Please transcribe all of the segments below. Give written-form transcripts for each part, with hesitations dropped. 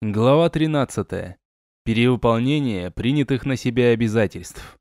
Глава 13. Перевыполнение принятых на себя обязательств.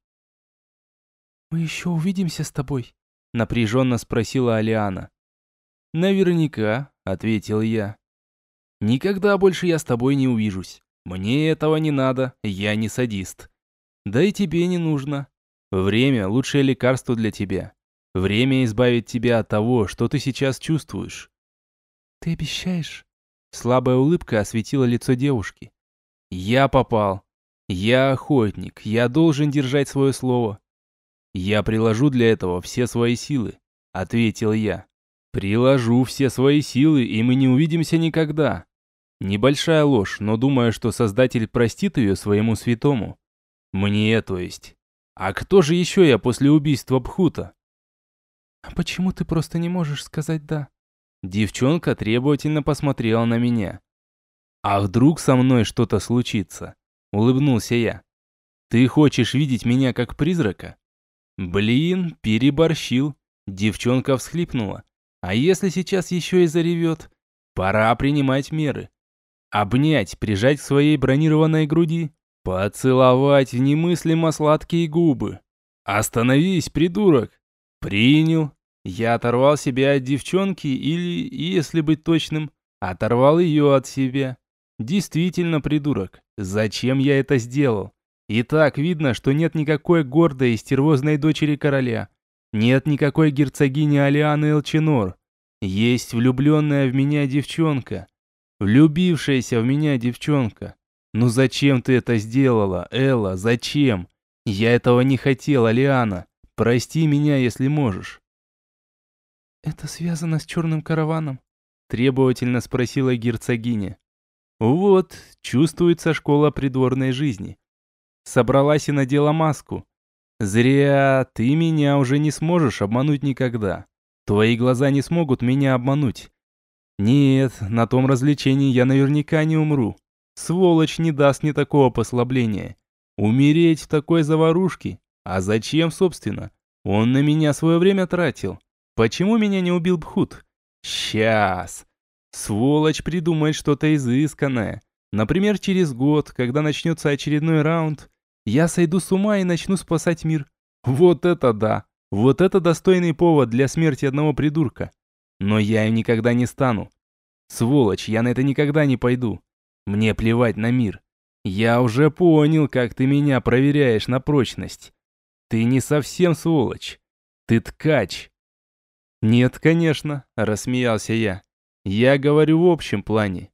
«Мы еще увидимся с тобой?» — напряженно спросила Алиана. «Наверняка», — ответил я. «Никогда больше я с тобой не увижусь. Мне этого не надо, я не садист. Да и тебе не нужно. Время — лучшее лекарство для тебя. Время избавит тебя от того, что ты сейчас чувствуешь». «Ты обещаешь?» Слабая улыбка осветила лицо девушки. «Я попал. Я охотник. Я должен держать свое слово. Я приложу для этого все свои силы», — ответил я. «Приложу все свои силы, и мы не увидимся никогда». Небольшая ложь, но думаю, что Создатель простит ее своему святому. Мне, то есть. А кто же еще я после убийства Бхута? «А почему ты просто не можешь сказать «да»?» Девчонка требовательно посмотрела на меня. «А вдруг со мной что-то случится?» Улыбнулся я. «Ты хочешь видеть меня как призрака?» Блин, переборщил. Девчонка всхлипнула. «А если сейчас еще и заревет? Пора принимать меры. Обнять, прижать к своей бронированной груди, поцеловать в немыслимо сладкие губы. Остановись, придурок!» «Принял». Я оторвал себя от девчонки или, если быть точным, оторвал ее от себя. Действительно, придурок. Зачем я это сделал? И так видно, что нет никакой гордой и стервозной дочери короля. Нет никакой герцогини Алианы Элчинор. Есть влюбленная в меня девчонка. Влюбившаяся в меня девчонка. Ну зачем ты это сделала, Элла, зачем? Я этого не хотел, Алиана. Прости меня, если можешь. «Это связано с черным караваном?» — требовательно спросила герцогиня. Вот, чувствуется школа придворной жизни. Собралась и надела маску. Зря, ты меня уже не сможешь обмануть никогда. Твои глаза не смогут меня обмануть. Нет, на том развлечении я наверняка не умру. Сволочь не даст мне такого послабления. Умереть в такой заварушке? А зачем, собственно? Он на меня свое время тратил. Почему меня не убил Бхут? Сейчас. Сволочь придумает что-то изысканное. Например, через год, когда начнется очередной раунд, я сойду с ума и начну спасать мир. Вот это да! Вот это достойный повод для смерти одного придурка. Но я им никогда не стану. Сволочь, я на это никогда не пойду. Мне плевать на мир. Я уже понял, как ты меня проверяешь на прочность. Ты не совсем сволочь. Ты ткач. «Нет, конечно», – рассмеялся я. «Я говорю в общем плане».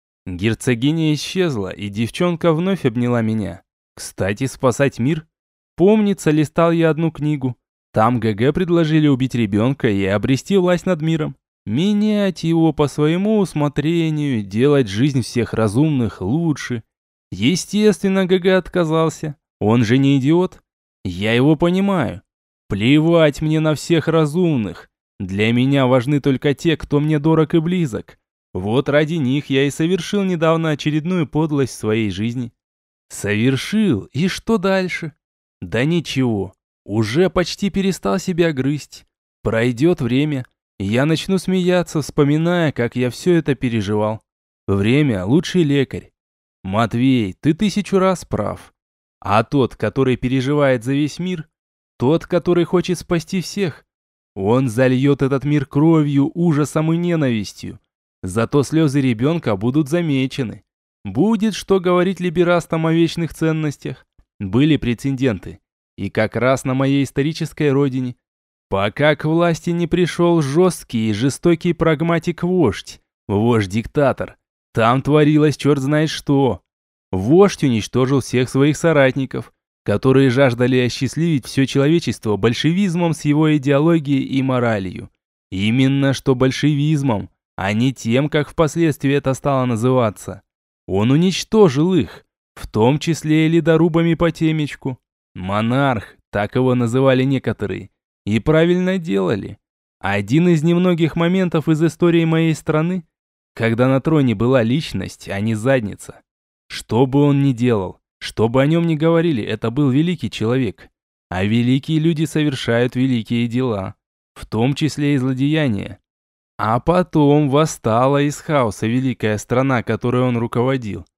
Герцогиня исчезла, и девчонка вновь обняла меня. Кстати, спасать мир? Помнится, листал я одну книгу. Там ГГ предложили убить ребенка и обрести власть над миром. Менять его по своему усмотрению, делать жизнь всех разумных лучше. Естественно, ГГ отказался. Он же не идиот. Я его понимаю. Плевать мне на всех разумных. Для меня важны только те, кто мне дорог и близок. Вот ради них я и совершил недавно очередную подлость в своей жизни. Совершил, и что дальше? Да ничего, уже почти перестал себя грызть. Пройдет время, и я начну смеяться, вспоминая, как я все это переживал. Время – лучший лекарь. Матвей, ты 1000 раз прав. А тот, который переживает за весь мир, тот, который хочет спасти всех, он зальет этот мир кровью, ужасом и ненавистью. Зато слезы ребенка будут замечены. Будет что говорить либерастам о вечных ценностях. Были прецеденты. И как раз на моей исторической родине. Пока к власти не пришел жесткий и жестокий прагматик-вождь. Вождь-диктатор. Там творилось черт знает что. Вождь уничтожил всех своих соратников, которые жаждали осчастливить все человечество большевизмом с его идеологией и моралью. Именно что большевизмом, а не тем, как впоследствии это стало называться. Он уничтожил их, в том числе и ледорубами по темечку. Монарх, так его называли некоторые, и правильно делали. Один из немногих моментов из истории моей страны, когда на троне была личность, а не задница. Что бы он ни делал, что бы о нем ни говорили, это был великий человек. А великие люди совершают великие дела, в том числе и злодеяния. А потом восстала из хаоса великая страна, которой он руководил.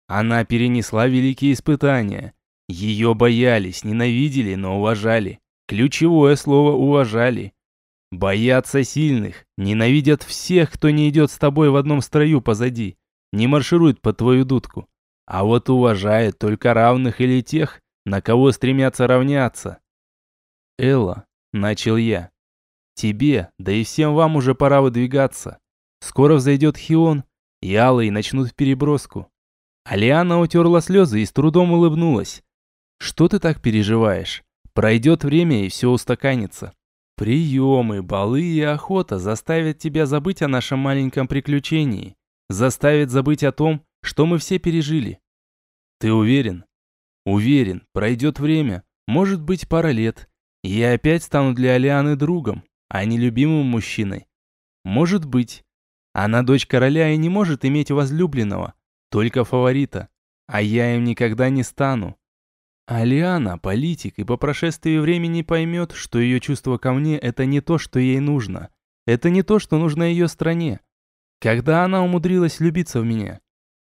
Она перенесла великие испытания. Ее боялись, ненавидели, но уважали. Ключевое слово «уважали». Боятся сильных, ненавидят всех, кто не идет с тобой в одном строю позади, не марширует под твою дудку. А вот уважают только равных или тех, на кого стремятся равняться. «Элла», — начал я, — «тебе, да и всем вам уже пора выдвигаться. Скоро взойдет Хион, и алые начнут переброску». Алиана утерла слезы и с трудом улыбнулась. «Что ты так переживаешь? Пройдет время, и все устаканится. Приемы, балы и охота заставят тебя забыть о нашем маленьком приключении, заставят забыть о том, что мы все пережили. Ты уверен?» «Уверен, пройдет время, может быть, пара лет, и я опять стану для Алианы другом, а не любимым мужчиной. Может быть. Она дочь короля и не может иметь возлюбленного, только фаворита, а я им никогда не стану. Алиана – политик, и по прошествии времени поймет, что ее чувство ко мне – это не то, что ей нужно. Это не то, что нужно ее стране. Когда она умудрилась влюбиться в меня?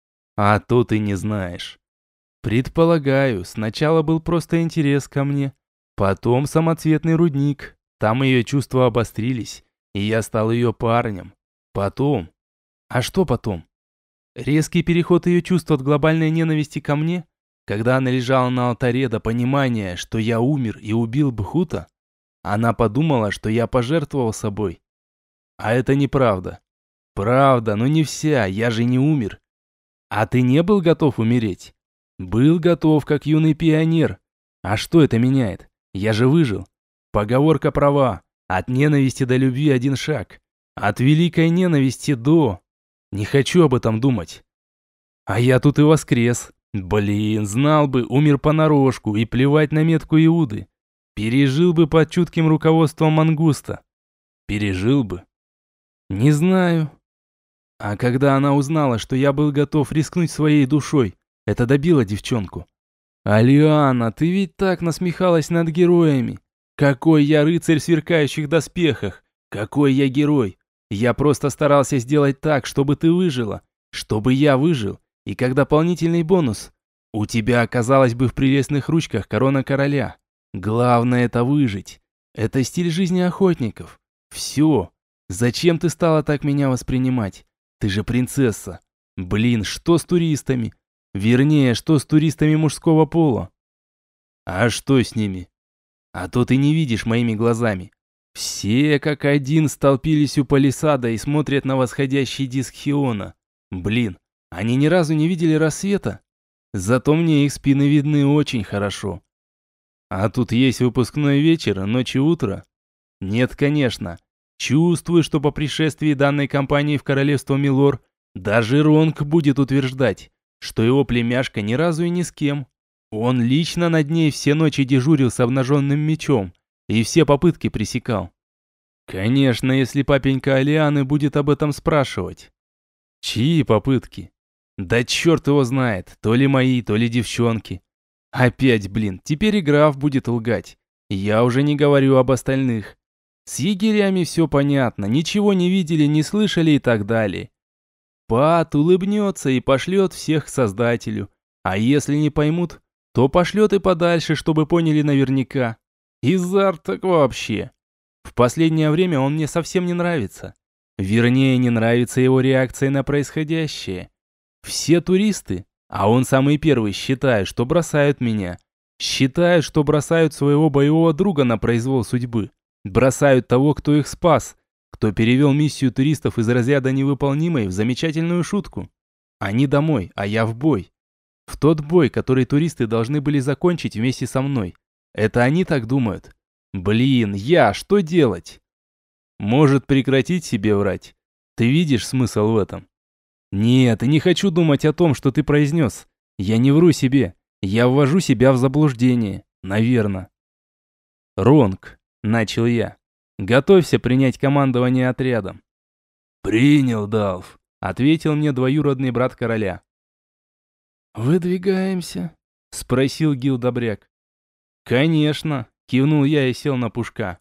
А то ты не знаешь. Предполагаю, сначала был просто интерес ко мне, потом самоцветный рудник, там ее чувства обострились, и я стал ее парнем. Потом... А что потом? Резкий переход ее чувств от глобальной ненависти ко мне, когда она лежала на алтаре до понимания, что я умер и убил Бхута, она подумала, что я пожертвовал собой. А это неправда. Правда, но не вся, я же не умер. А ты не был готов умереть? Был готов, как юный пионер. А что это меняет? Я же выжил. Поговорка права. От ненависти до любви один шаг. От великой ненависти до... Не хочу об этом думать. А я тут и воскрес. Блин, знал бы, умер понарошку и плевать на метку Иуды. Пережил бы под чутким руководством мангуста. Пережил бы. Не знаю. А когда она узнала, что я был готов рискнуть своей душой, это добило девчонку. Алиана, ты ведь так насмехалась над героями. Какой я рыцарь в сверкающих доспехах. Какой я герой. Я просто старался сделать так, чтобы ты выжила. Чтобы я выжил. И как дополнительный бонус. У тебя оказалась бы в прелестных ручках корона короля. Главное это выжить. Это стиль жизни охотников. Все. Зачем ты стала так меня воспринимать? Ты же принцесса. Блин, что с туристами? Вернее, что с туристами мужского пола? А что с ними? А то ты не видишь моими глазами. Все как один столпились у палисада и смотрят на восходящий диск Хиона. Блин, они ни разу не видели рассвета. Зато мне их спины видны очень хорошо. А тут есть выпускной вечер, ночь и утро? Нет, конечно. Чувствую, что по пришествии данной компании в королевство Милор даже Ронг будет утверждать, что его племяшка ни разу и ни с кем. Он лично над ней все ночи дежурил с обнаженным мечом и все попытки пресекал. Конечно, если папенька Алианы будет об этом спрашивать. Чьи попытки? Да черт его знает, то ли мои, то ли девчонки. Опять, блин, теперь и граф будет лгать. Я уже не говорю об остальных. С егерями все понятно, ничего не видели, не слышали и так далее. Пат улыбнется и пошлет всех к Создателю. А если не поймут, то пошлет и подальше, чтобы поняли наверняка. Изар так вообще. В последнее время он мне совсем не нравится. Вернее, не нравится его реакция на происходящее. Все туристы, а он самый первый, считают, что бросают меня. Считают, что бросают своего боевого друга на произвол судьбы. Бросают того, кто их спас, кто перевел миссию туристов из разряда невыполнимой в замечательную шутку. Они домой, а я в бой. В тот бой, который туристы должны были закончить вместе со мной. Это они так думают. Блин, что делать? Может, прекратить себе врать? Ты видишь смысл в этом? Нет, и не хочу думать о том, что ты произнес. Я не вру себе. Я ввожу себя в заблуждение. Наверно. Ронг, начал я. Готовься принять командование отрядом. Принял, Далф, ответил мне двоюродный брат короля. «Выдвигаемся?» — спросил Гил Добряк. «Конечно!» — кивнул я и сел на пушка.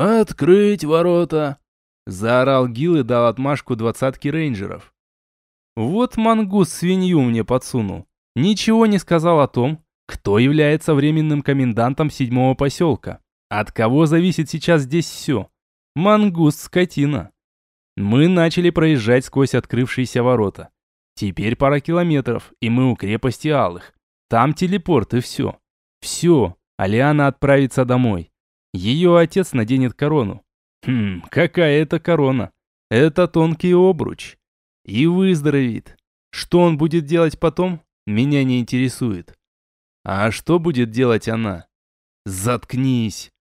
«Открыть ворота!» — заорал Гил и дал отмашку 20 рейнджеров. Вот мангус свинью мне подсунул. Ничего не сказал о том, кто является временным комендантом 7-го поселка. От кого зависит сейчас здесь все? Мангус скотина. Мы начали проезжать сквозь открывшиеся ворота. Теперь пара километров, и мы у крепости Алых. Там телепорт и все. Все, Алиана отправится домой. Ее отец наденет корону. Какая это корона? Это тонкий обруч. И выздоровеет. Что он будет делать потом, меня не интересует. А что будет делать она? Заткнись.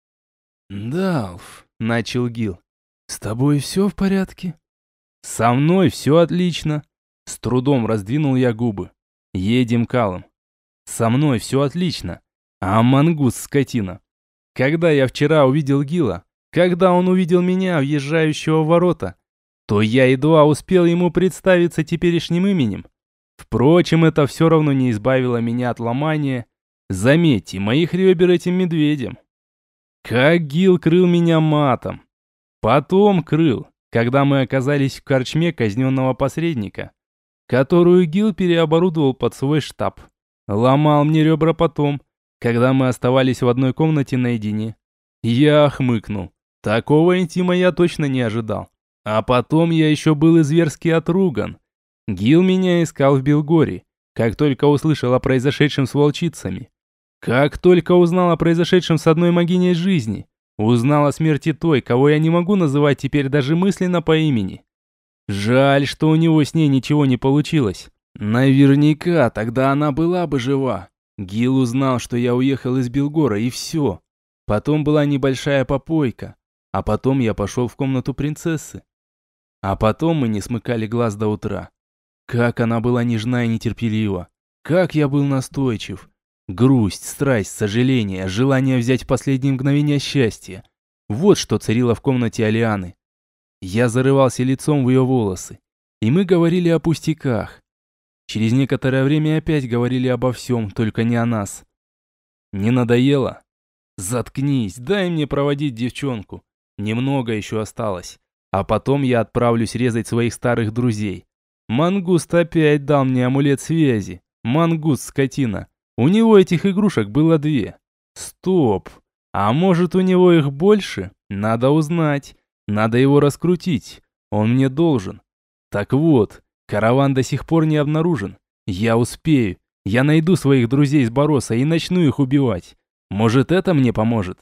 «Далф», — начал Гил, — «с тобой все в порядке?» «Со мной все отлично». С трудом раздвинул я губы. «Едем к Алым. Со мной все отлично. А мангус скотина. Когда я вчера увидел Гила, когда он увидел меня, въезжающего в ворота, то я едва успел ему представиться теперешним именем. Впрочем, это все равно не избавило меня от ломания. Заметьте, моих ребер этим медведем. Как Гил крыл меня матом. Потом крыл, когда мы оказались в корчме казненного посредника, которую Гил переоборудовал под свой штаб. Ломал мне ребра потом, когда мы оставались в одной комнате наедине. Я хмыкнул. Такого интима я точно не ожидал. А потом я еще был и зверски отруган. Гил меня искал в Белгоре, как только услышал о произошедшем с волчицами. Как только узнал о произошедшем с одной могиней жизни. Узнал о смерти той, кого я не могу называть теперь даже мысленно по имени. Жаль, что у него с ней ничего не получилось. Наверняка тогда она была бы жива. Гил узнал, что я уехал из Белгора, и все. Потом была небольшая попойка. А потом я пошел в комнату принцессы. А потом мы не смыкали глаз до утра. Как она была нежна и нетерпелива. Как я был настойчив. Грусть, страсть, сожаление, желание взять последние мгновения счастья. Вот что царило в комнате Алианы. Я зарывался лицом в ее волосы. И мы говорили о пустяках. Через некоторое время опять говорили обо всем, только не о нас. Не надоело? Заткнись, дай мне проводить девчонку. Немного еще осталось. А потом я отправлюсь резать своих старых друзей. Мангуст опять дал мне амулет связи. Мангуст, скотина. У него этих игрушек было 2. Стоп. А может, у него их больше? Надо узнать. Надо его раскрутить. Он мне должен. Так вот, караван до сих пор не обнаружен. Я успею. Я найду своих друзей с Бороса и начну их убивать. Может, это мне поможет?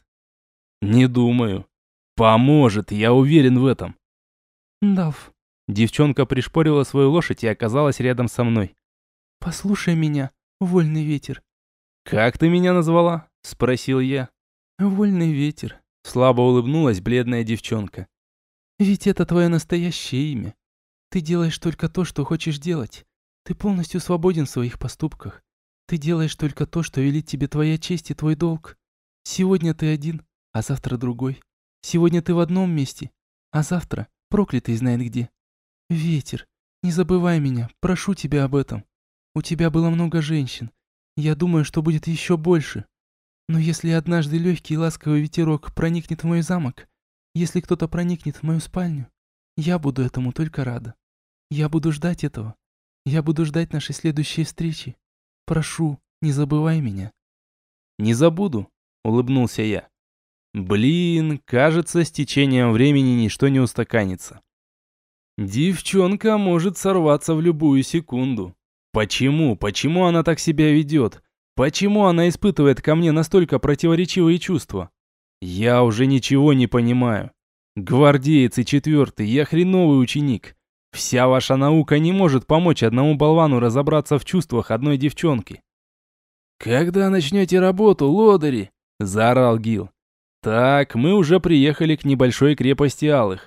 Не думаю. Поможет, я уверен в этом. Далф. Девчонка пришпорила свою лошадь и оказалась рядом со мной. Послушай меня, вольный ветер. «Как ты меня назвала?» – спросил я. Вольный ветер. Слабо улыбнулась бледная девчонка. Ведь это твое настоящее имя. Ты делаешь только то, что хочешь делать. Ты полностью свободен в своих поступках. Ты делаешь только то, что велит тебе твоя честь и твой долг. Сегодня ты один, а завтра другой. Сегодня ты в одном месте, а завтра проклятый знает где. Ветер, не забывай меня, прошу тебя об этом. У тебя было много женщин. Я думаю, что будет еще больше. Но если однажды легкий и ласковый ветерок проникнет в мой замок, если кто-то проникнет в мою спальню, я буду этому только рада. Я буду ждать этого. Я буду ждать нашей следующей встречи. Прошу, не забывай меня». «Не забуду», — улыбнулся я. «Блин, кажется, с течением времени ничто не устаканится. Девчонка может сорваться в любую секунду. Почему? Почему она так себя ведет? Почему она испытывает ко мне настолько противоречивые чувства? Я уже ничего не понимаю. Гвардеец и 4-й, я хреновый ученик. Вся ваша наука не может помочь одному болвану разобраться в чувствах одной девчонки». «Когда начнете работу, лодыри?» – заорал Гил. «Так, мы уже приехали к небольшой крепости Алых».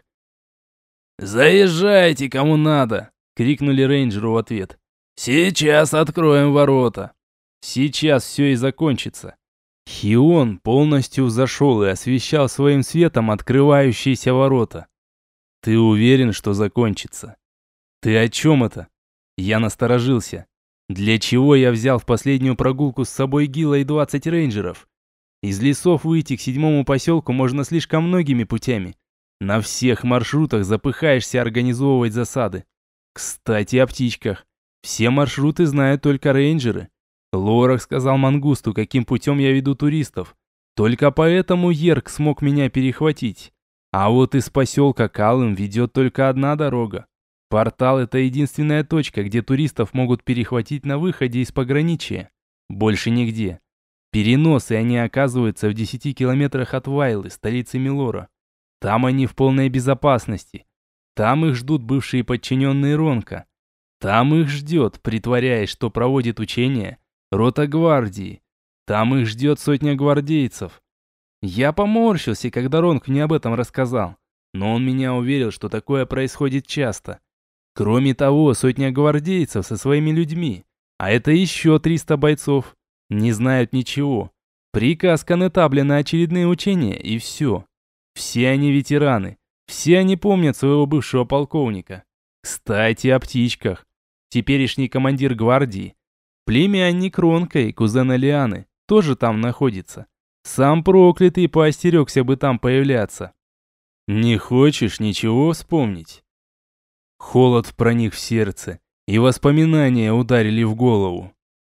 «Заезжайте, кому надо!» – крикнули рейнджеру в ответ. «Сейчас откроем ворота». Сейчас все и закончится. Хион полностью взошел и освещал своим светом открывающиеся ворота. «Ты уверен, что закончится?» «Ты о чем это?» Я насторожился. Для чего я взял в последнюю прогулку с собой Гила и 20 рейнджеров? Из лесов выйти к 7-му поселку можно слишком многими путями. На всех маршрутах запыхаешься организовывать засады. Кстати, о птичках. Все маршруты знают только рейнджеры. Лорак сказал Мангусту, каким путем я веду туристов. Только поэтому Йерк смог меня перехватить. А вот из поселка Калым ведет только одна дорога. Портал – это единственная точка, где туристов могут перехватить на выходе из пограничья. Больше нигде. Переносы они оказываются в 10 километрах от Вайлы, столицы Милора. Там они в полной безопасности. Там их ждут бывшие подчиненные Ронка. Там их ждет, притворяясь, что проводит учения, рота гвардии. Там их ждет сотня гвардейцев. Я поморщился, когда Ронк мне об этом рассказал. Но он меня уверил, что такое происходит часто. Кроме того, сотня гвардейцев со своими людьми, а это еще 300 бойцов, не знают ничего. Приказ коннетабля на очередные учения, и все. Все они ветераны. Все они помнят своего бывшего полковника. Кстати, о птичках. Теперешний командир гвардии, племянник Ронка и кузена Лианы, тоже там находится. Сам проклятый поостерегся бы там появляться. Не хочешь ничего вспомнить? Холод проник в сердце, и воспоминания ударили в голову.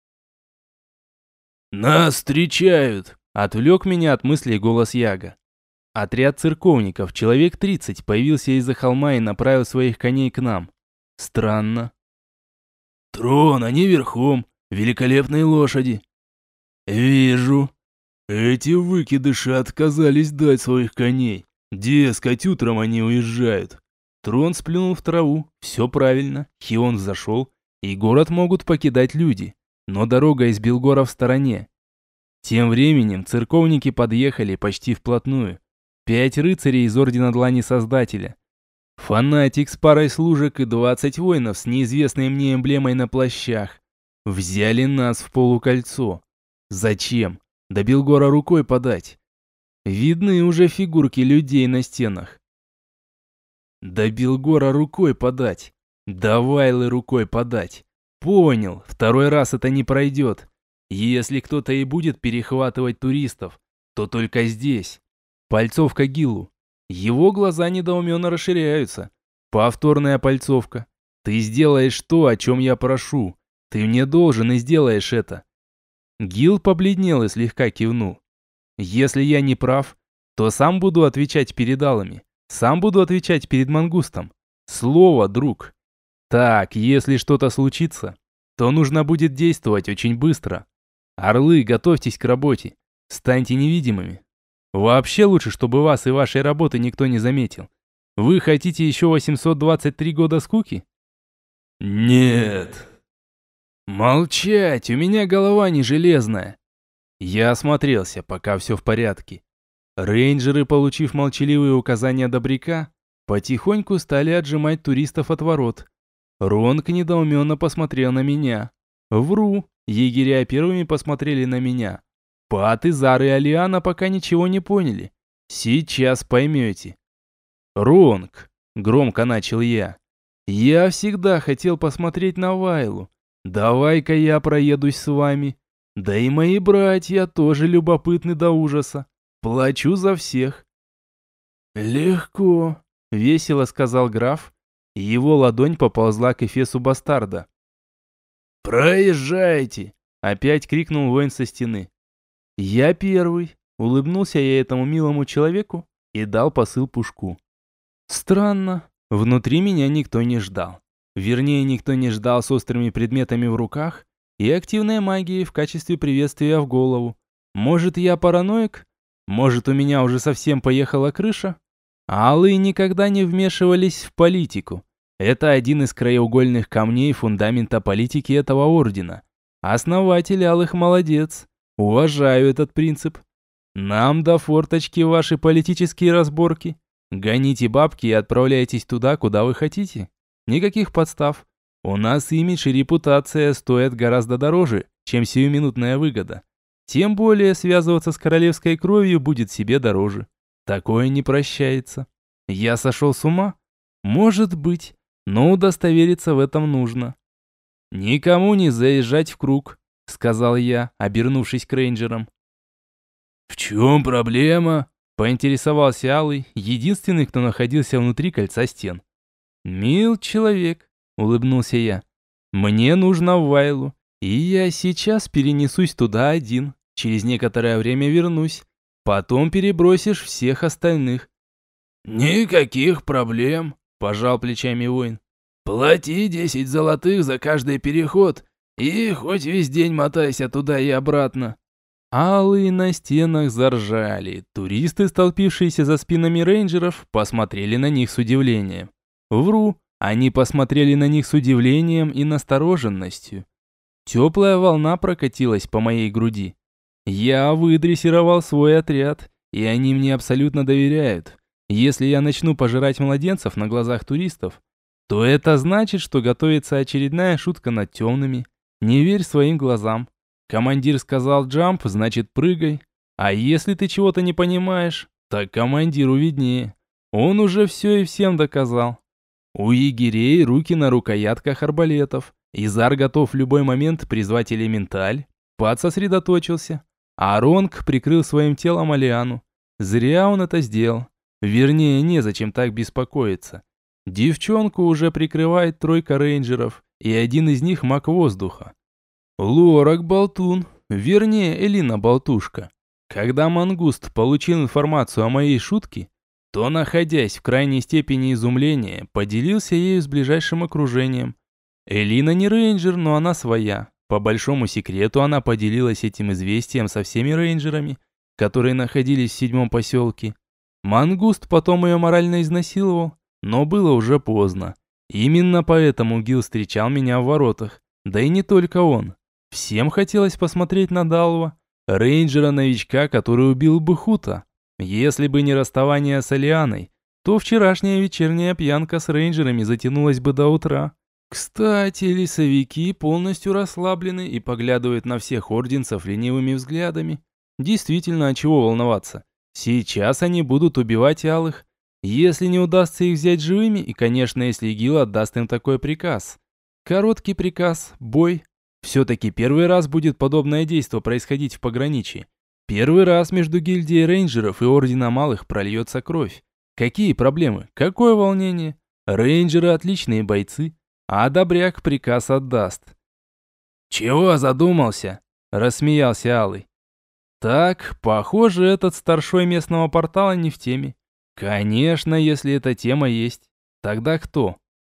«Нас встречают!» – отвлек меня от мыслей голос Яга. Отряд церковников, человек 30, появился из-за холма и направил своих коней к нам. Странно. «Трон, они верхом, великолепные лошади». «Вижу. Эти выкидыши отказались дать своих коней. Дескать, утром они уезжают». Трон сплюнул в траву. Все правильно. Хион взошел, и город могут покидать люди. Но дорога из Белгора в стороне. Тем временем церковники подъехали почти вплотную. 5 рыцарей из Ордена Длани Создателя. Фанатик с парой служек и 20 воинов с неизвестной мне эмблемой на плащах. Взяли нас в полукольцо. Зачем? До Белгора рукой подать. Видны уже фигурки людей на стенах. До Белгора рукой подать. До Вайлы рукой подать. Понял, второй раз это не пройдет. Если кто-то и будет перехватывать туристов, то только здесь. Пальцовка Гиллу. Его глаза недоуменно расширяются. Повторная пальцовка. Ты сделаешь то, о чем я прошу. Ты мне должен и сделаешь это. Гил побледнел и слегка кивнул. Если я не прав, то сам буду отвечать перед алами. Сам буду отвечать перед Мангустом. Слово, друг. Так, если что-то случится, то нужно будет действовать очень быстро. Орлы, готовьтесь к работе. Станьте невидимыми. Вообще лучше, чтобы вас и вашей работы никто не заметил. Вы хотите еще 823 года скуки? Нет. Молчать, у меня голова не железная. Я осмотрелся, пока все в порядке. Рейнджеры, получив молчаливые указания добряка, потихоньку стали отжимать туристов от ворот. Ронк недоуменно посмотрел на меня. Вру, егеря первыми посмотрели на меня. Пат, Изар и Алиана пока ничего не поняли. Сейчас поймете. «Ронк», — громко начал я, — «я всегда хотел посмотреть на Вайлу. Давай-ка я проедусь с вами. Да и мои братья тоже любопытны до ужаса. Плачу за всех». «Легко», — весело сказал граф, и его ладонь поползла к эфесу бастарда. «Проезжайте!» — опять крикнул воин со стены. «Я первый», — улыбнулся я этому милому человеку и дал посыл Пушку. Странно, внутри меня никто не ждал. Вернее, никто не ждал с острыми предметами в руках и активной магией в качестве приветствия в голову. Может, я параноик? Может, у меня уже совсем поехала крыша? Алые никогда не вмешивались в политику. Это один из краеугольных камней фундамента политики этого ордена. Основатель алых молодец. Уважаю этот принцип. Нам до форточки ваши политические разборки. Гоните бабки и отправляйтесь туда, куда вы хотите. Никаких подстав. У нас имидж и репутация стоят гораздо дороже, чем сиюминутная выгода. Тем более связываться с королевской кровью будет себе дороже. Такое не прощается. Я сошел с ума? Может быть, но удостовериться в этом нужно. «Никому не заезжать в круг», — сказал я, обернувшись к рейнджерам. «В чем проблема?» — поинтересовался Алый, единственный, кто находился внутри кольца стен. «Мил человек», — улыбнулся я. «Мне нужно в Вайлу, и я сейчас перенесусь туда один. Через некоторое время вернусь. Потом перебросишь всех остальных». «Никаких проблем», – пожал плечами воин. «Плати 10 золотых за каждый переход, и хоть весь день мотайся туда и обратно». Алые на стенах заржали. Туристы, столпившиеся за спинами рейнджеров, посмотрели на них с удивлением. Вру, они посмотрели на них с удивлением и настороженностью. Теплая волна прокатилась по моей груди. Я выдрессировал свой отряд, и они мне абсолютно доверяют. Если я начну пожирать младенцев на глазах туристов, то это значит, что готовится очередная шутка над темными. Не верь своим глазам. Командир сказал «джамп», значит «прыгай». А если ты чего-то не понимаешь, так командиру виднее. Он уже все и всем доказал. У егерей руки на рукоятках арбалетов. Изар готов в любой момент призвать элементаль. Пад сосредоточился. А Ронг прикрыл своим телом Алиану. Зря он это сделал. Вернее, незачем так беспокоиться. Девчонку уже прикрывает тройка рейнджеров, и один из них маг воздуха. Лорак болтун, вернее, Элина болтушка. Когда мангуст получил информацию о моей шутке, то, находясь в крайней степени изумления, поделился ею с ближайшим окружением. Элина не рейнджер, но она своя. По большому секрету она поделилась этим известием со всеми рейнджерами, которые находились в 7-м поселке. Мангуст потом ее морально изнасиловал, но было уже поздно. Именно поэтому Гил встречал меня в воротах. Да и не только он. Всем хотелось посмотреть на Далва, рейнджера-новичка, который убил Бхута. Если бы не расставание с Алианой, то вчерашняя вечерняя пьянка с рейнджерами затянулась бы до утра. Кстати, лесовики полностью расслаблены и поглядывают на всех орденцев ленивыми взглядами. Действительно, а чего волноваться? Сейчас они будут убивать алых. Если не удастся их взять живыми, и, конечно, если Гил отдаст им такой приказ. Короткий приказ, бой. Все-таки первый раз будет подобное действо происходить в пограничье. Первый раз между гильдией рейнджеров и орденом малых прольется кровь. Какие проблемы? Какое волнение? Рейнджеры отличные бойцы, а добряк приказ отдаст. «Чего задумался?» – рассмеялся Алый. «Так, похоже, этот старшой местного портала не в теме. Конечно, если эта тема есть. Тогда кто?»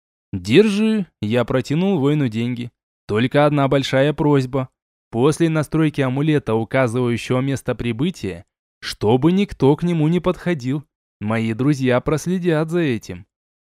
«Держи», – я протянул воину деньги. «Только одна большая просьба. После настройки амулета, указывающего место прибытия, чтобы никто к нему не подходил. Мои друзья проследят за этим».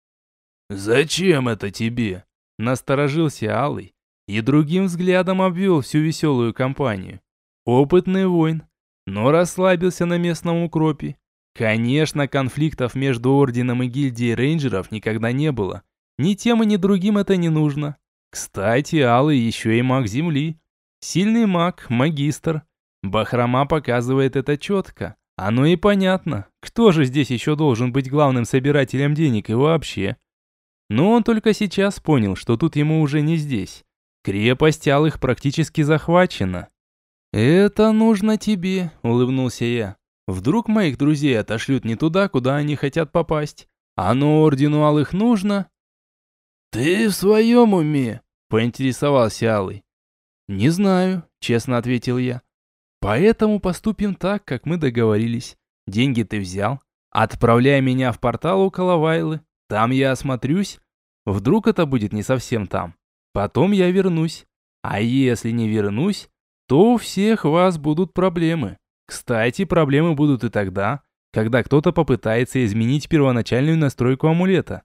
«Зачем это тебе?» – насторожился Алый и другим взглядом обвел всю веселую компанию. Опытный воин, но расслабился на местном укропе. Конечно, конфликтов между орденом и гильдией рейнджеров никогда не было. Ни тем и ни другим это не нужно. Кстати, Алый еще и маг земли. Сильный маг, магистр. Бахрома показывает это четко. Оно и понятно. Кто же здесь еще должен быть главным собирателем денег и вообще? Но он только сейчас понял, что тут ему уже не здесь. Крепость Алых практически захвачена. «Это нужно тебе», — улыбнулся я. «Вдруг моих друзей отошлют не туда, куда они хотят попасть? Оно ордену Алых нужно?» «Ты в своем уме?» — поинтересовался Алый. «Не знаю», — честно ответил я. «Поэтому поступим так, как мы договорились. Деньги ты взял. Отправляй меня в портал около Вайлы. Там я осмотрюсь. Вдруг это будет не совсем там. Потом я вернусь. А если не вернусь, то у всех вас будут проблемы. Кстати, проблемы будут и тогда, когда кто-то попытается изменить первоначальную настройку амулета».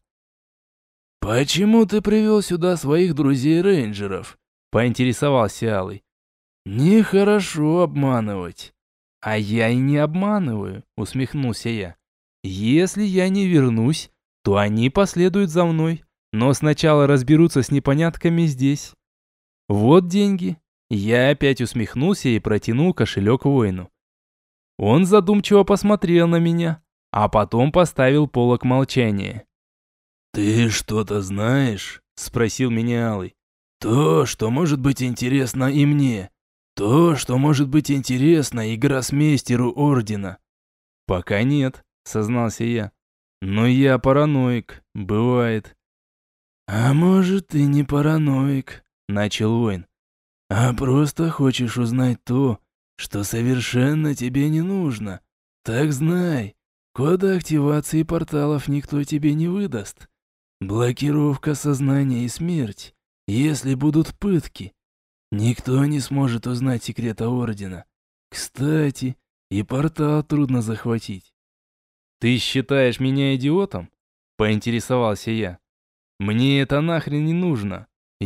«Почему ты привел сюда своих друзей-рейнджеров?» – поинтересовался Алый. «Нехорошо обманывать». «А я и не обманываю», – усмехнулся я. «Если я не вернусь, то они последуют за мной, но сначала разберутся с непонятками здесь. Вот деньги». Я опять усмехнулся и протянул кошелек воину. Он задумчиво посмотрел на меня, а потом поставил полог молчания. «Ты что-то знаешь?» – спросил меня Алый. «То, что может быть интересно и мне. То, что может быть интересно и гроссмейстеру ордена». «Пока нет», – сознался я. «Но я параноик, бывает». «А может, ты не параноик», — начал воин, «а просто хочешь узнать то, что совершенно тебе не нужно. Так знай, кода активации порталов никто тебе не выдаст. Блокировка сознания и смерть, если будут пытки. Никто не сможет узнать секрета Ордена. Кстати, и портал трудно захватить». «Ты считаешь меня идиотом?» — поинтересовался я. «Мне это нахрен не нужно.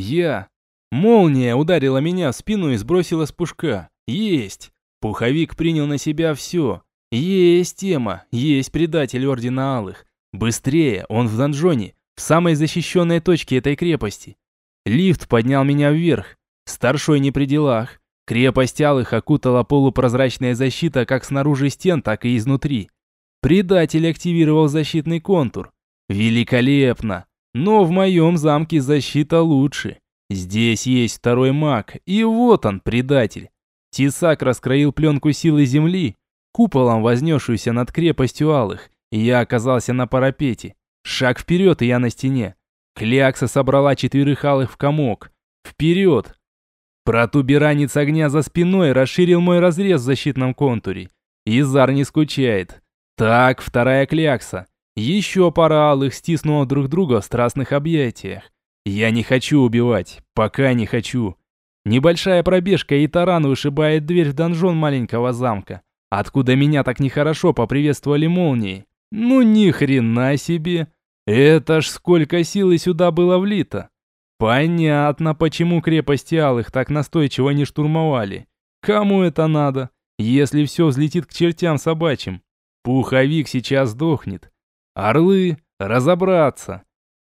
Молния ударила меня в спину и сбросила с пушка. Есть! Пуховик принял на себя все. Есть тема, есть предатель Ордена Алых. Быстрее, он в донжоне, в самой защищенной точке этой крепости. Лифт поднял меня вверх. Старшой не при делах. Крепость Алых окутала полупрозрачная защита как снаружи стен, так и изнутри. Предатель активировал защитный контур. Великолепно! Но в моем замке защита лучше. Здесь есть второй маг, и вот он, предатель. Тесак раскроил пленку силы земли, куполом вознесшуюся над крепостью Алых, и я оказался на парапете. Шаг вперед, и я на стене. Клякса собрала 4 Алых в комок. Вперед! Протуберанец огня за спиной расширил мой разрез в защитном контуре. Изар не скучает. Так, вторая клякса. Еще пара Алых стиснула друг друга в страстных объятиях. Я не хочу убивать, пока не хочу. Небольшая пробежка, и таран вышибает дверь в донжон маленького замка, откуда меня так нехорошо поприветствовали молнией. Ну ни хрена себе! Это ж сколько силы сюда было влито! Понятно, почему крепости Алых так настойчиво не штурмовали. Кому это надо, если все взлетит к чертям собачьим? Пуховик сейчас сдохнет. Орлы, разобраться.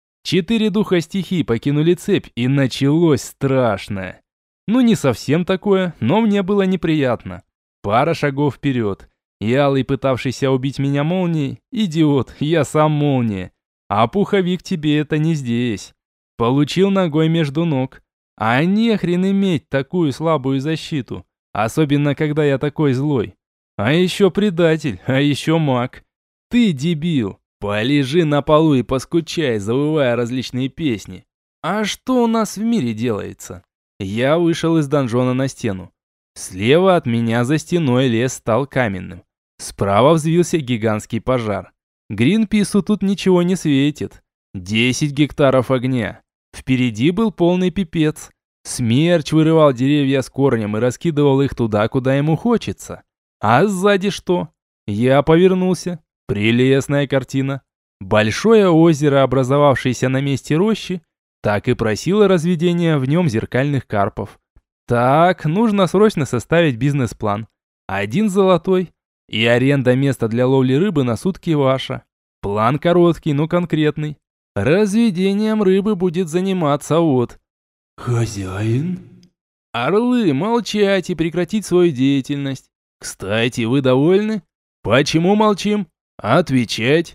4 духа стихий покинули цепь, и началось страшное. Ну, не совсем такое, но мне было неприятно. Пара шагов вперед. И Алый, пытавшийся убить меня молнией, идиот, я сам молния. А пуховик тебе это не здесь. Получил ногой между ног. А не хрен иметь такую слабую защиту. Особенно, когда я такой злой. А еще предатель, а еще маг. Ты дебил. Полежи на полу и поскучай, завывая различные песни. А что у нас в мире делается? Я вышел из донжона на стену. Слева от меня за стеной лес стал каменным. Справа взвился гигантский пожар. Гринпису тут ничего не светит. 10 гектаров огня. Впереди был полный пипец. Смерч вырывал деревья с корнем и раскидывал их туда, куда ему хочется. А сзади что? Я повернулся. Прелестная картина. Большое озеро, образовавшееся на месте рощи, так и просило разведения в нем зеркальных карпов. Так, нужно срочно составить бизнес-план. 1 золотой. И аренда места для ловли рыбы на сутки ваша. План короткий, но конкретный. Разведением рыбы будет заниматься вот. Хозяин? Орлы, молчать и прекратить свою деятельность. Кстати, вы довольны? Почему молчим? Отвечать.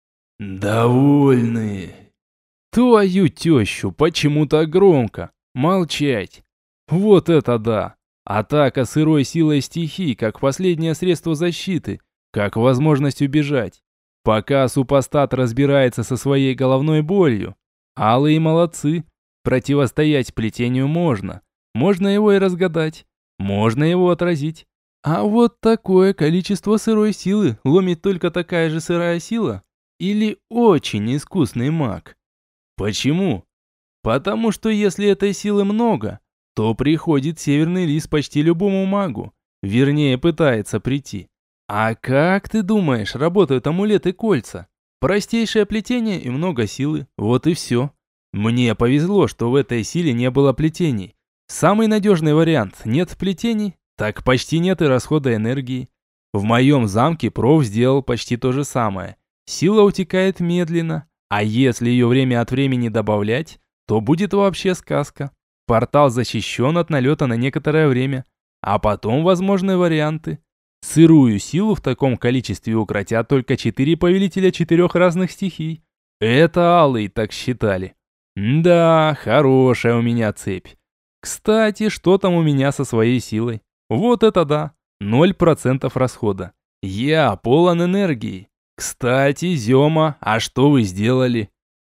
Довольны. Твою тещу, почему так громко? Молчать. Вот это да. Атака сырой силой стихий, как последнее средство защиты, как возможность убежать. Пока супостат разбирается со своей головной болью. Алые молодцы. Противостоять плетению можно. Можно его и разгадать. Можно его отразить. А вот такое количество сырой силы ломит только такая же сырая сила? Или очень искусный маг? Почему? Потому что если этой силы много, то приходит северный лис почти любому магу. Вернее, пытается прийти. А как ты думаешь, работают амулеты и кольца? Простейшее плетение и много силы. Вот и все. Мне повезло, что в этой силе не было плетений. Самый надежный вариант – нет плетений, так почти нет и расхода энергии. В моем замке проф сделал почти то же самое. Сила утекает медленно, а если ее время от времени добавлять, то будет вообще сказка. Портал защищен от налета на некоторое время, а потом возможны варианты. Сырую силу в таком количестве укротят только 4 повелителя 4 разных стихий. Это алые так считали. Да, хорошая у меня цепь. Кстати, что там у меня со своей силой? Вот это да, 0% расхода. Я полон энергии. Кстати, Зёма, а что вы сделали?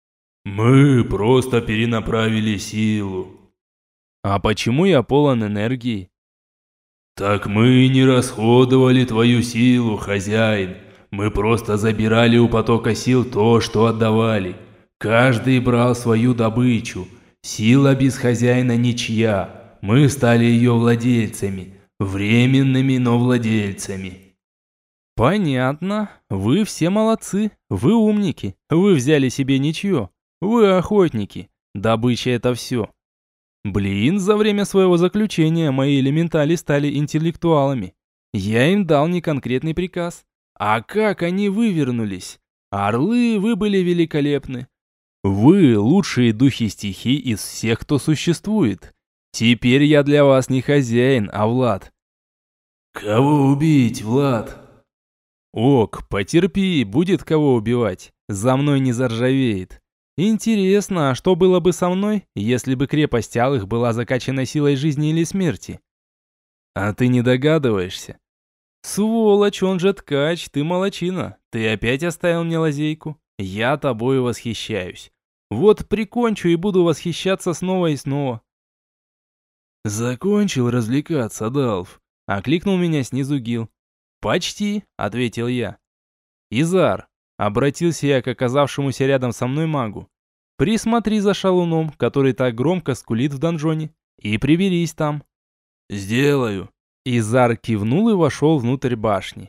Мы просто перенаправили силу. А почему я полон энергии? Так мы не расходовали твою силу, хозяин. Мы просто забирали у потока сил то, что отдавали. Каждый брал свою добычу. Сила без хозяина ничья. Мы стали ее владельцами. Временными, но владельцами. Понятно. Вы все молодцы. Вы умники. Вы взяли себе ничье. Вы охотники. Добыча — это все. Блин, за время своего заключения мои элементали стали интеллектуалами. Я им дал неконкретный приказ. А как они вывернулись? Орлы, вы были великолепны. Вы лучшие духи стихий из всех, кто существует. Теперь я для вас не хозяин, а Влад. Кого убить, Влад? Ок, потерпи, будет кого убивать. За мной не заржавеет. Интересно, а что было бы со мной, если бы крепость Алых была закачана силой жизни или смерти? А ты не догадываешься? Сволочь, он же ткач, ты молодчина. Ты опять оставил мне лазейку. Я тобой восхищаюсь. Вот прикончу и буду восхищаться снова и снова. Закончил развлекаться, Далф. Окликнул меня снизу Гил. Почти, ответил я. Изар, обратился я к оказавшемуся рядом со мной магу. Присмотри за шалуном, который так громко скулит в донжоне, и приберись там. Сделаю. Изар кивнул и вошел внутрь башни.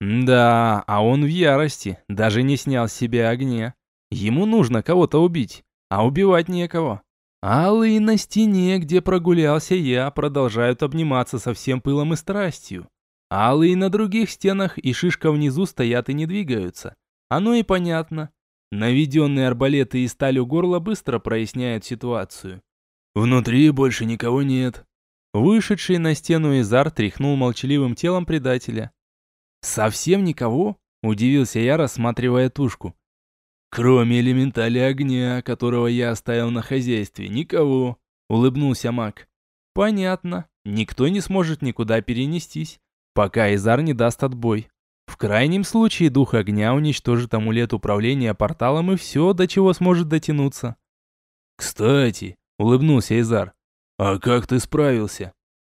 Да, а он в ярости, даже не снял с себя огня. Ему нужно кого-то убить, а убивать некого. Алые на стене, где прогулялся я, продолжают обниматься со всем пылом и страстью. Алые на других стенах и шишка внизу стоят и не двигаются. Оно и понятно. Наведенные арбалеты и сталь у горла быстро проясняют ситуацию. Внутри больше никого нет. Вышедший на стену Изар тряхнул молчаливым телом предателя. «Совсем никого?» – удивился я, рассматривая тушку. «Кроме элементаля огня, которого я оставил на хозяйстве, никого», – улыбнулся маг. «Понятно. Никто не сможет никуда перенестись, пока Изар не даст отбой. В крайнем случае дух огня уничтожит амулет управления порталом и все, до чего сможет дотянуться». «Кстати», – улыбнулся Изар, – «а как ты справился?»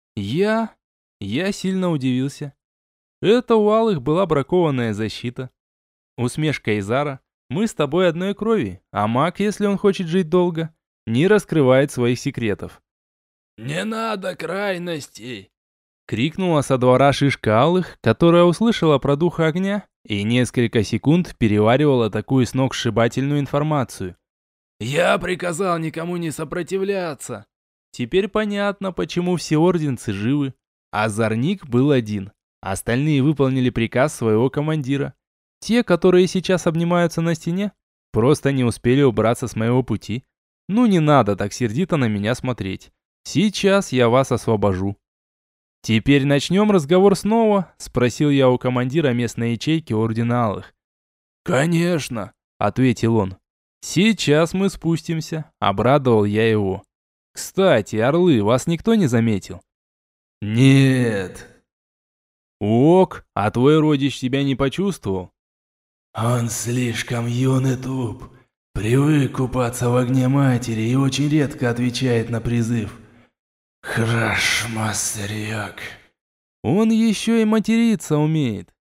«Я сильно удивился. Это у Алых была бракованная защита. Усмешка Изара. Мы с тобой одной крови, а маг, если он хочет жить долго, не раскрывает своих секретов». «Не надо крайностей!» Крикнула со двора шишка Алых, которая услышала про духа огня и несколько секунд переваривала такую сногсшибательную информацию. «Я приказал никому не сопротивляться!» Теперь понятно, почему все орденцы живы. Озорник был один. Остальные выполнили приказ своего командира. Те, которые сейчас обнимаются на стене, просто не успели убраться с моего пути. Ну не надо так сердито на меня смотреть. Сейчас я вас освобожу. «Теперь начнем разговор снова?» – спросил я у командира местной ячейки Ордена Алых. «Конечно», – ответил он. «Сейчас мы спустимся», – обрадовал я его. «Кстати, орлы, вас никто не заметил?» «Нет». «Ок, а твой родич тебя не почувствовал?» «Он слишком юн и туп. Привык купаться в огне матери и очень редко отвечает на призыв. Хорошо, старик». «Он еще и материться умеет».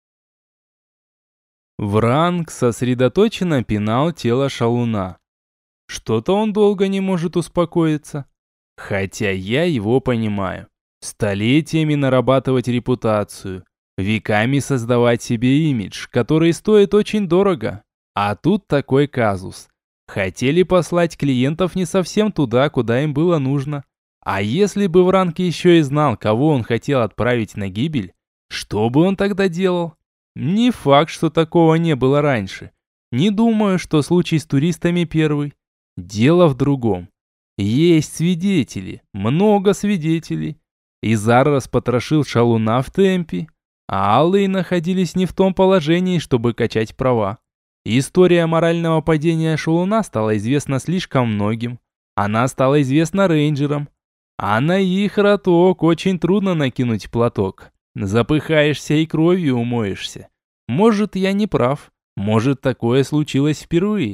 Вранг сосредоточенно пинал тело шалуна. Что-то он долго не может успокоиться. Хотя я его понимаю. Столетиями нарабатывать репутацию, веками создавать себе имидж, который стоит очень дорого. А тут такой казус. Хотели послать клиентов не совсем туда, куда им было нужно. А если бы Вранг еще и знал, кого он хотел отправить на гибель, что бы он тогда делал? Не факт, что такого не было раньше. Не думаю, что случай с туристами первый. Дело в другом. Есть свидетели, много свидетелей. Изар распотрошил шалуна в темпе, а алые находились не в том положении, чтобы качать права. История морального падения шалуна стала известна слишком многим. Она стала известна рейнджерам. А на их роток очень трудно накинуть платок. Запыхаешься и кровью умоешься. Может, я не прав. Может, такое случилось впервые.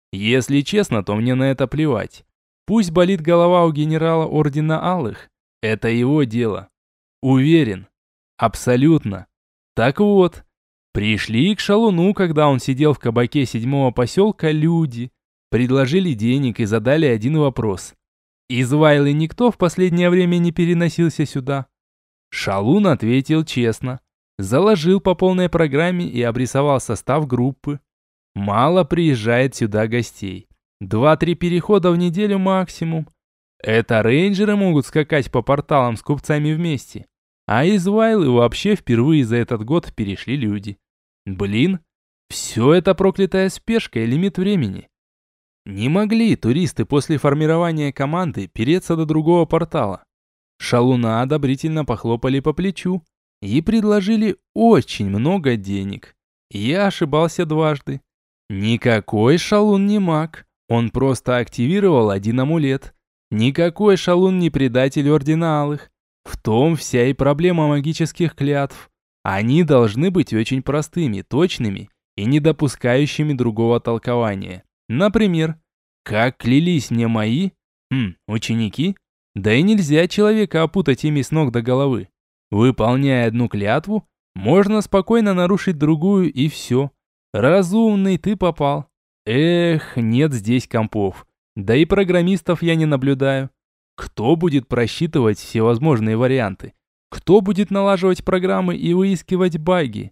Если честно, то мне на это плевать. Пусть болит голова у генерала Ордена Алых. Это его дело. Уверен. Абсолютно. Так вот, пришли к шалуну, когда он сидел в кабаке 7-го поселка, люди. Предложили денег и задали один вопрос. Из Вайлы никто в последнее время не переносился сюда? Шалун ответил честно. Заложил по полной программе и обрисовал состав группы. Мало приезжает сюда гостей. 2-3 перехода в неделю максимум. Это рейнджеры могут скакать по порталам с купцами вместе. А из Вайлы вообще впервые за этот год перешли люди. Блин, все это проклятая спешка и лимит времени. Не могли туристы после формирования команды переться до другого портала. Шалуна одобрительно похлопали по плечу и предложили очень много денег. Я ошибался дважды. Никакой шалун не маг, он просто активировал один амулет. Никакой шалун не предатель Ордена Алых. В том вся и проблема магических клятв. Они должны быть очень простыми, точными и не допускающими другого толкования. Например, как клялись мне мои ученики, да и нельзя человека опутать ими с ног до головы. Выполняя одну клятву, можно спокойно нарушить другую и все. Разумный ты попал. Эх, нет здесь компов. Да и программистов я не наблюдаю. Кто будет просчитывать всевозможные варианты? Кто будет налаживать программы и выискивать баги?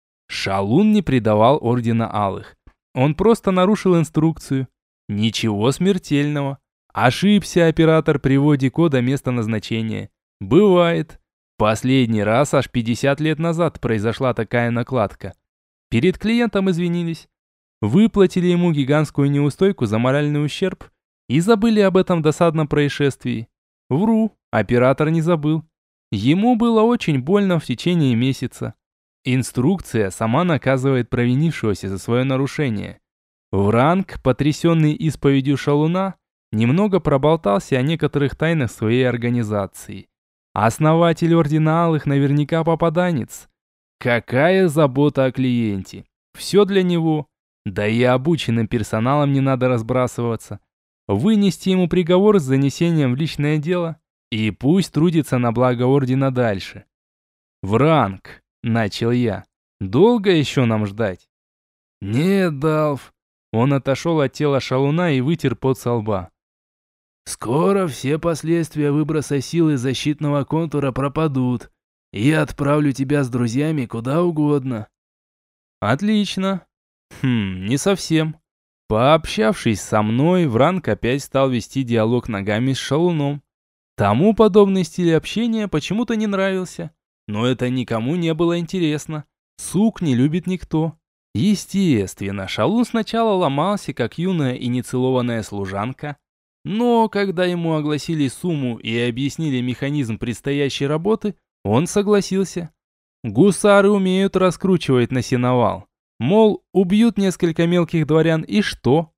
Шалун не предавал Ордена Алых. Он просто нарушил инструкцию. Ничего смертельного. Ошибся оператор при вводе кода места назначения. Бывает. Последний раз аж 50 лет назад произошла такая накладка. Перед клиентом извинились. Выплатили ему гигантскую неустойку за моральный ущерб и забыли об этом досадном происшествии. Вру, оператор не забыл. Ему было очень больно в течение месяца. Инструкция сама наказывает провинившегося за свое нарушение. Вранг, потрясенный исповедью шалуна, немного проболтался о некоторых тайнах своей организации. Основатель Ордена Алых наверняка попаданец. Какая забота о клиенте. Все для него. Да и обученным персоналом не надо разбрасываться. Вынести ему приговор с занесением в личное дело, и пусть трудится на благо Ордена дальше. Вранг, начал я. Долго еще нам ждать? Нет, Далф. Он отошел от тела шалуна и вытер пот со лба. Скоро все последствия выброса силы защитного контура пропадут. И я отправлю тебя с друзьями куда угодно. Отлично. Не совсем. Пообщавшись со мной, Вранг опять стал вести диалог ногами с шалуном. Тому подобный стиль общения почему-то не нравился. Но это никому не было интересно. Сук не любит никто. Естественно, шалун сначала ломался, как юная и нецелованная служанка. Но когда ему огласили сумму и объяснили механизм предстоящей работы, он согласился. Гусары умеют раскручивать на сеновал. Мол, убьют несколько мелких дворян и что?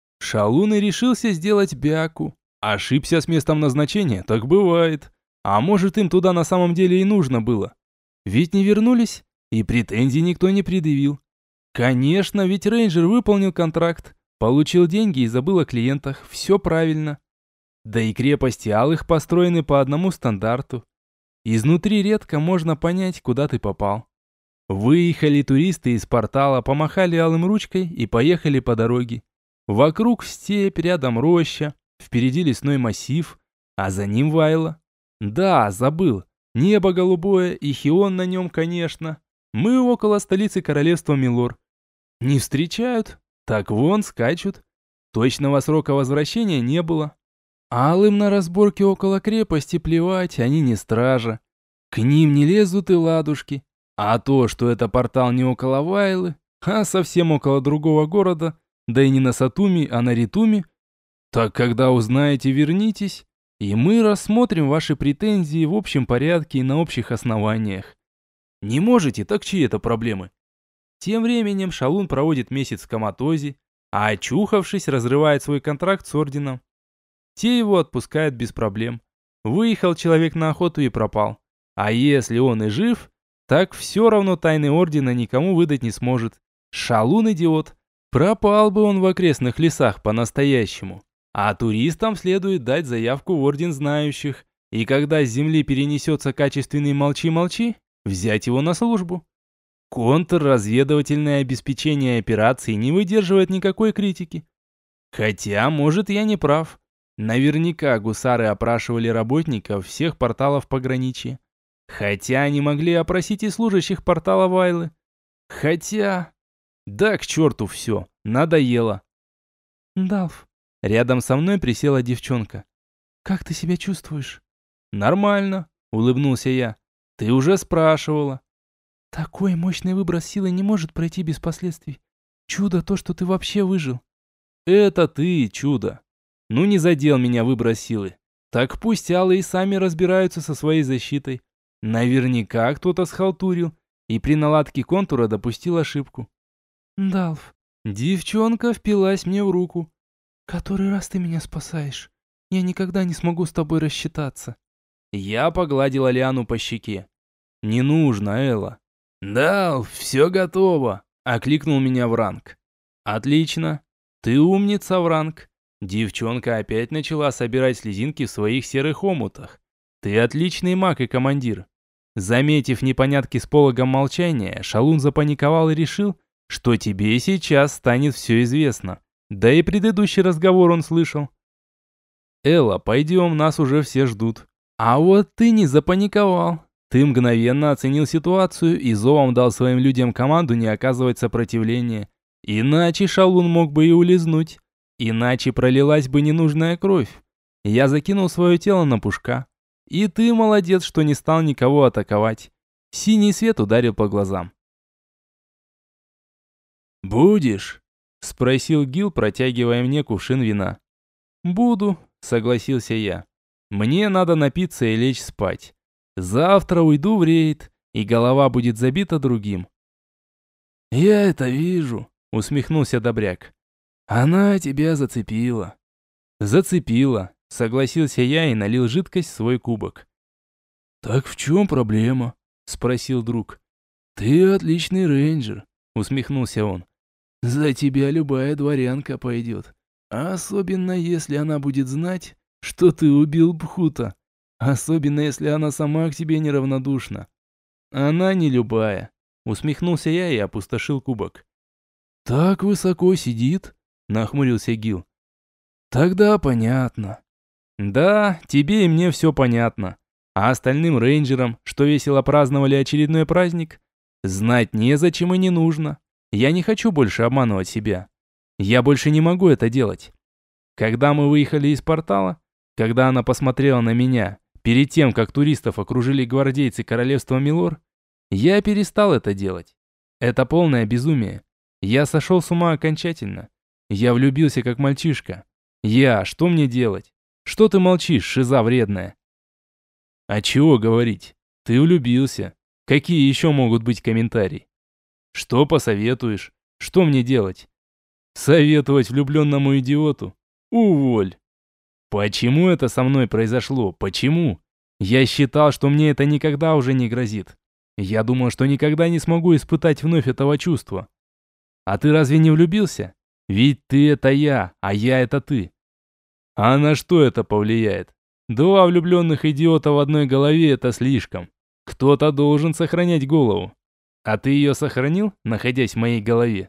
Шалун и решился сделать бяку. Ошибся с местом назначения, так бывает. А может, им туда на самом деле и нужно было. Ведь не вернулись, и претензий никто не предъявил. Конечно, ведь рейнджер выполнил контракт, получил деньги и забыл о клиентах. Все правильно. Да и крепости Алых построены по одному стандарту. Изнутри редко можно понять, куда ты попал. Выехали туристы из портала, помахали алым ручкой и поехали по дороге. Вокруг степь, рядом роща, впереди лесной массив, а за ним Вайла. Да, забыл. Небо голубое и Хион на нем, конечно. Мы около столицы королевства Милор. Не встречают? Так вон, скачут. Точного срока возвращения не было. Алым на разборке около крепости плевать, они не стража. К ним не лезут и ладушки. А то, что это портал не около Вайлы, а совсем около другого города, да и не на Сатуми, а на Ритуме, так когда узнаете, вернитесь, и мы рассмотрим ваши претензии в общем порядке и на общих основаниях. Не можете, так чьи это проблемы? Тем временем шалун проводит месяц в коматозе, а очухавшись, разрывает свой контракт с орденом. Те его отпускают без проблем. Выехал человек на охоту и пропал. А если он и жив, так все равно тайны ордена никому выдать не сможет. Шалун идиот. Пропал бы он в окрестных лесах по-настоящему. А туристам следует дать заявку в Орден Знающих, и когда с земли перенесется качественный молчи-молчи, взять его на службу. Контрразведывательное обеспечение операции не выдерживает никакой критики. Хотя, может, я не прав. Наверняка гусары опрашивали работников всех порталов пограничья. Хотя они могли опросить и служащих портала Вайлы. Хотя... Да к черту все, надоело. Далф, Рядом со мной присела девчонка. как ты себя чувствуешь? Нормально, улыбнулся я. Ты уже спрашивала. Такой мощный выброс силы не может пройти без последствий. Чудо то, что ты вообще выжил. Это ты, чудо. Ну не задел меня выброс силы. Так пусть алые сами разбираются со своей защитой. Наверняка кто-то схалтурил и при наладке контура допустил ошибку. Далф, Девчонка впилась мне в руку. который раз ты меня спасаешь? Я никогда не смогу с тобой рассчитаться. Я погладил Алиану по щеке. Не нужно, Элла. Да, все готово, окликнул меня Вранг. Отлично. Ты умница, Вранг. Девчонка опять начала собирать слезинки в своих серых омутах. Ты отличный маг и командир. Заметив непонятки с пологом молчания, Шалун запаниковал и решил, что тебе сейчас станет все известно. Да и предыдущий разговор он слышал. Элла, пойдем, нас уже все ждут. А вот ты не запаниковал. Ты мгновенно оценил ситуацию и зовом дал своим людям команду не оказывать сопротивления. Иначе Шалун мог бы и улизнуть. Иначе пролилась бы ненужная кровь. Я закинул свое тело на Пушка. И ты молодец, что не стал никого атаковать. Синий свет ударил по глазам. «Будешь?» – спросил Гил, протягивая мне кувшин вина. «Буду», – согласился я. «Мне надо напиться и лечь спать. Завтра уйду в рейд, и голова будет забита другим». «Я это вижу», – усмехнулся Добряк. «Она тебя зацепила». «Зацепила», – согласился я и налил жидкость в свой кубок. «Так в чем проблема?» – спросил друг. «Ты отличный рейнджер», – усмехнулся он. «За тебя любая дворянка пойдет. Особенно, если она будет знать, что ты убил Бхута. Особенно, если она сама к тебе неравнодушна». «Она не любая», – усмехнулся я и опустошил кубок. «Так высоко сидит?» – нахмурился Гил. «Тогда понятно». «Да, тебе и мне все понятно. А остальным рейнджерам, что весело праздновали очередной праздник, знать незачем и не нужно. Я не хочу больше обманывать себя. Я больше не могу это делать. Когда мы выехали из портала, когда она посмотрела на меня, перед тем, как туристов окружили гвардейцы королевства Милор, я перестал это делать. Это полное безумие. Я сошел с ума окончательно. Я влюбился как мальчишка. Что мне делать? Что ты молчишь, шиза вредная? А чего говорить? Ты влюбился. Какие еще могут быть комментарии? Что посоветуешь? Что мне делать? Советовать влюбленному идиоту? Уволь. Почему это со мной произошло? Почему? Я считал, что мне это никогда уже не грозит. Я думал, что никогда не смогу испытать вновь этого чувства. А ты разве не влюбился? Ведь ты это я, а я это ты. А на что это повлияет? Два влюбленных идиота в одной голове – это слишком. Кто-то должен сохранять голову. А ты ее сохранил, находясь в моей голове?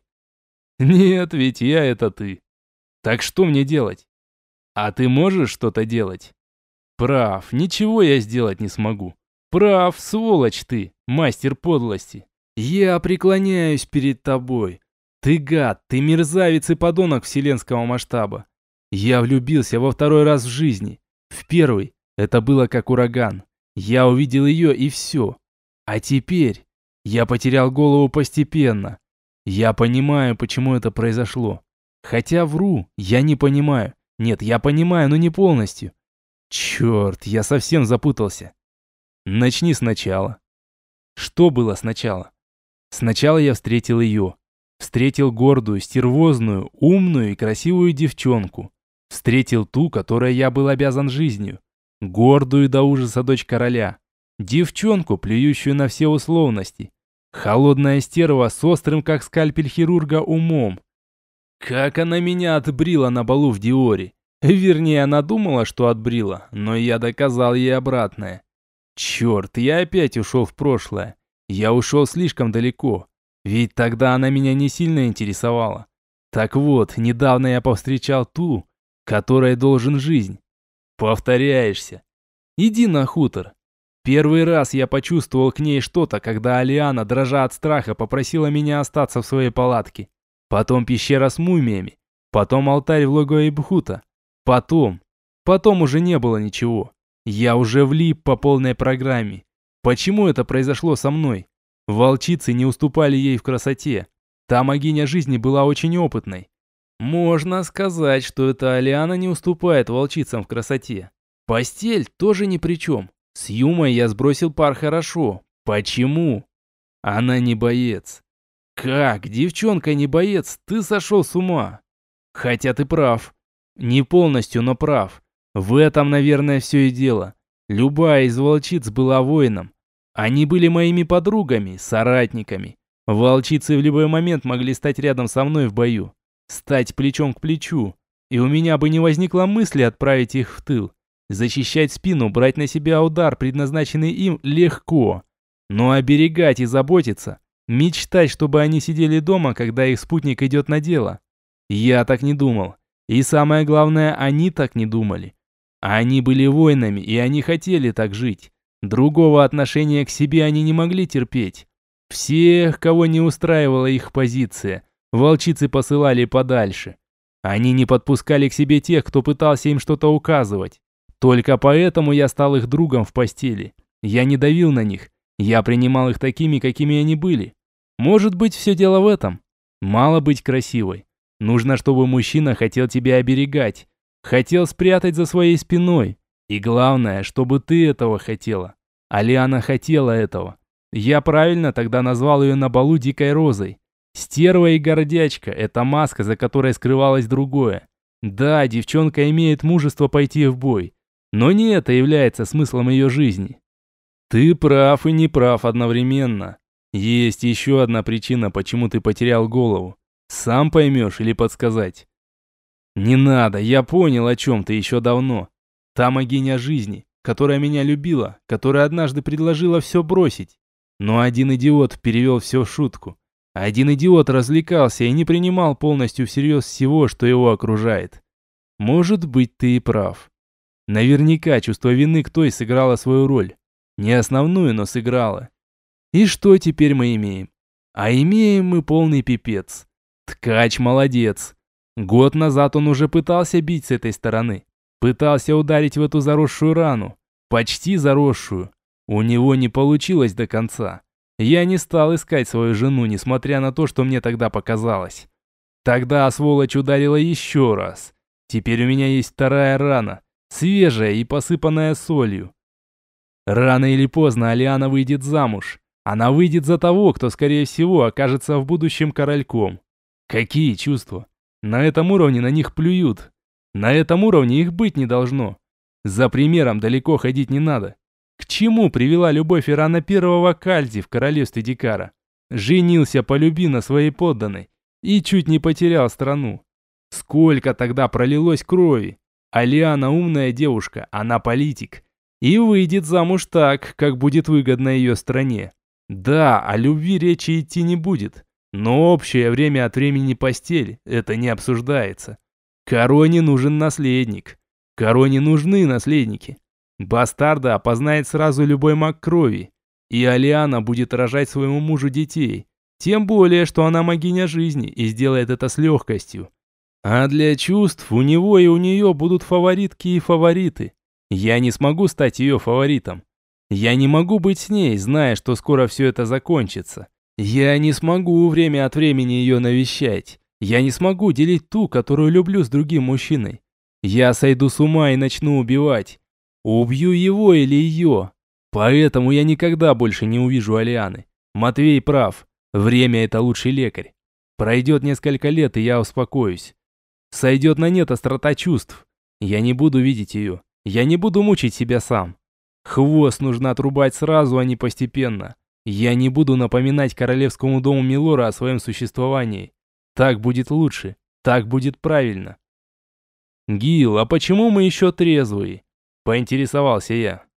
Нет, ведь я это ты. Так что мне делать? А ты можешь что-то делать? Прав, ничего я сделать не смогу. Прав, сволочь ты, мастер подлости. Я преклоняюсь перед тобой. Ты гад, ты мерзавец и подонок вселенского масштаба. Я влюбился во второй раз в жизни. В первый это было как ураган. Я увидел ее и все. А теперь я потерял голову постепенно. Я понимаю, почему это произошло. Хотя вру, я не понимаю. Нет, я понимаю, но не полностью. Черт, я совсем запутался. Начни сначала. Что было сначала? Сначала я встретил ее. Встретил гордую, стервозную, умную и красивую девчонку. Встретил ту, которой я был обязан жизнью. Гордую до ужаса дочь короля. Девчонку, плюющую на все условности. Холодная стерва с острым, как скальпель хирурга, умом. Как она меня отбрила на балу в Диоре. Вернее, она думала, что отбрила, но я доказал ей обратное. Черт, я опять ушел в прошлое. Я ушел слишком далеко. Ведь тогда она меня не сильно интересовала. Так вот, недавно я повстречал ту, которой должен жизнь. Повторяешься. Иди на хутор. Первый раз я почувствовал к ней что-то, когда Алиана, дрожа от страха, попросила меня остаться в своей палатке. Потом пещера с мумиями. Потом алтарь в логове Ибхута. Потом уже не было ничего. Я уже влип по полной программе. Почему это произошло со мной? Волчицы не уступали ей в красоте. Та могиня жизни была очень опытной. Можно сказать, что эта Алиана не уступает волчицам в красоте. Постель тоже ни при чем. С Юмой я сбросил пар хорошо. Почему? Она не боец. Как? Девчонка не боец? Ты сошел с ума. Хотя ты прав. Не полностью, но прав. В этом, наверное, все и дело. Любая из волчиц была воином. Они были моими подругами, соратниками. Волчицы в любой момент могли стать рядом со мной в бою. Стать плечом к плечу. И у меня бы не возникло мысли отправить их в тыл. Защищать спину, брать на себя удар, предназначенный им, легко. Но оберегать и заботиться, мечтать, чтобы они сидели дома, когда их спутник идет на дело. Я так не думал. И самое главное, они так не думали. Они были воинами, и они хотели так жить. Другого отношения к себе они не могли терпеть. Всех, кого не устраивала их позиция, волчицы посылали подальше. Они не подпускали к себе тех, кто пытался им что-то указывать. Только поэтому я стал их другом в постели. Я не давил на них. Я принимал их такими, какими они были. Может быть, все дело в этом. Мало быть красивой. Нужно, чтобы мужчина хотел тебя оберегать. Хотел спрятать за своей спиной. И главное, чтобы ты этого хотела. Алиана хотела этого. Я правильно тогда назвал ее на балу дикой розой. Стерва и гордячка – это маска, за которой скрывалось другое. Да, девчонка имеет мужество пойти в бой. Но не это является смыслом ее жизни. Ты прав и не прав одновременно. Есть еще одна причина, почему ты потерял голову. Сам поймешь или подсказать? Не надо, я понял, о чем ты еще давно. Та могиня жизни, которая меня любила, которая однажды предложила все бросить. Но один идиот перевел все в шутку. Один идиот развлекался и не принимал полностью всерьез всего, что его окружает. Может быть, ты и прав. Наверняка чувство вины к той сыграло свою роль. Не основную, но сыграло. И что теперь мы имеем? А имеем мы полный пипец. Ткач молодец. Год назад он уже пытался бить с этой стороны. Пытался ударить в эту заросшую рану. Почти заросшую. У него не получилось до конца. Я не стал искать свою жену, несмотря на то, что мне тогда показалось. Тогда сволочь ударила еще раз. Теперь у меня есть вторая рана. Свежая и посыпанная солью. Рано или поздно Алиана выйдет замуж. Она выйдет за того, кто, скорее всего, окажется в будущем корольком. Какие чувства? На этом уровне на них плюют. На этом уровне их быть не должно. За примером далеко ходить не надо. К чему привела любовь Ирана Первого к Альзе в королевстве Дикара? Женился по любви на своей подданной и чуть не потерял страну. Сколько тогда пролилось крови? Алиана умная девушка, она политик. И выйдет замуж так, как будет выгодно ее стране. Да, о любви речи идти не будет. Но общее время от времени постель, это не обсуждается. Короне нужен наследник. Короне нужны наследники. Бастарда опознает сразу любой маг крови. И Алиана будет рожать своему мужу детей. Тем более, что она могиня жизни и сделает это с легкостью. А для чувств у него и у нее будут фаворитки и фавориты. Я не смогу стать ее фаворитом. Я не могу быть с ней, зная, что скоро все это закончится. Я не смогу время от времени ее навещать. Я не смогу делить ту, которую люблю, с другим мужчиной. Я сойду с ума и начну убивать. Убью его или ее. Поэтому я никогда больше не увижу Алианы. Матвей прав. Время – это лучший лекарь. Пройдет несколько лет, и я успокоюсь. Сойдет на нет острота чувств. Я не буду видеть ее. Я не буду мучить себя сам. Хвост нужно отрубать сразу, а не постепенно. Я не буду напоминать королевскому дому Милора о своем существовании. Так будет лучше. Так будет правильно. «Гил, а почему мы еще трезвые?» – поинтересовался я.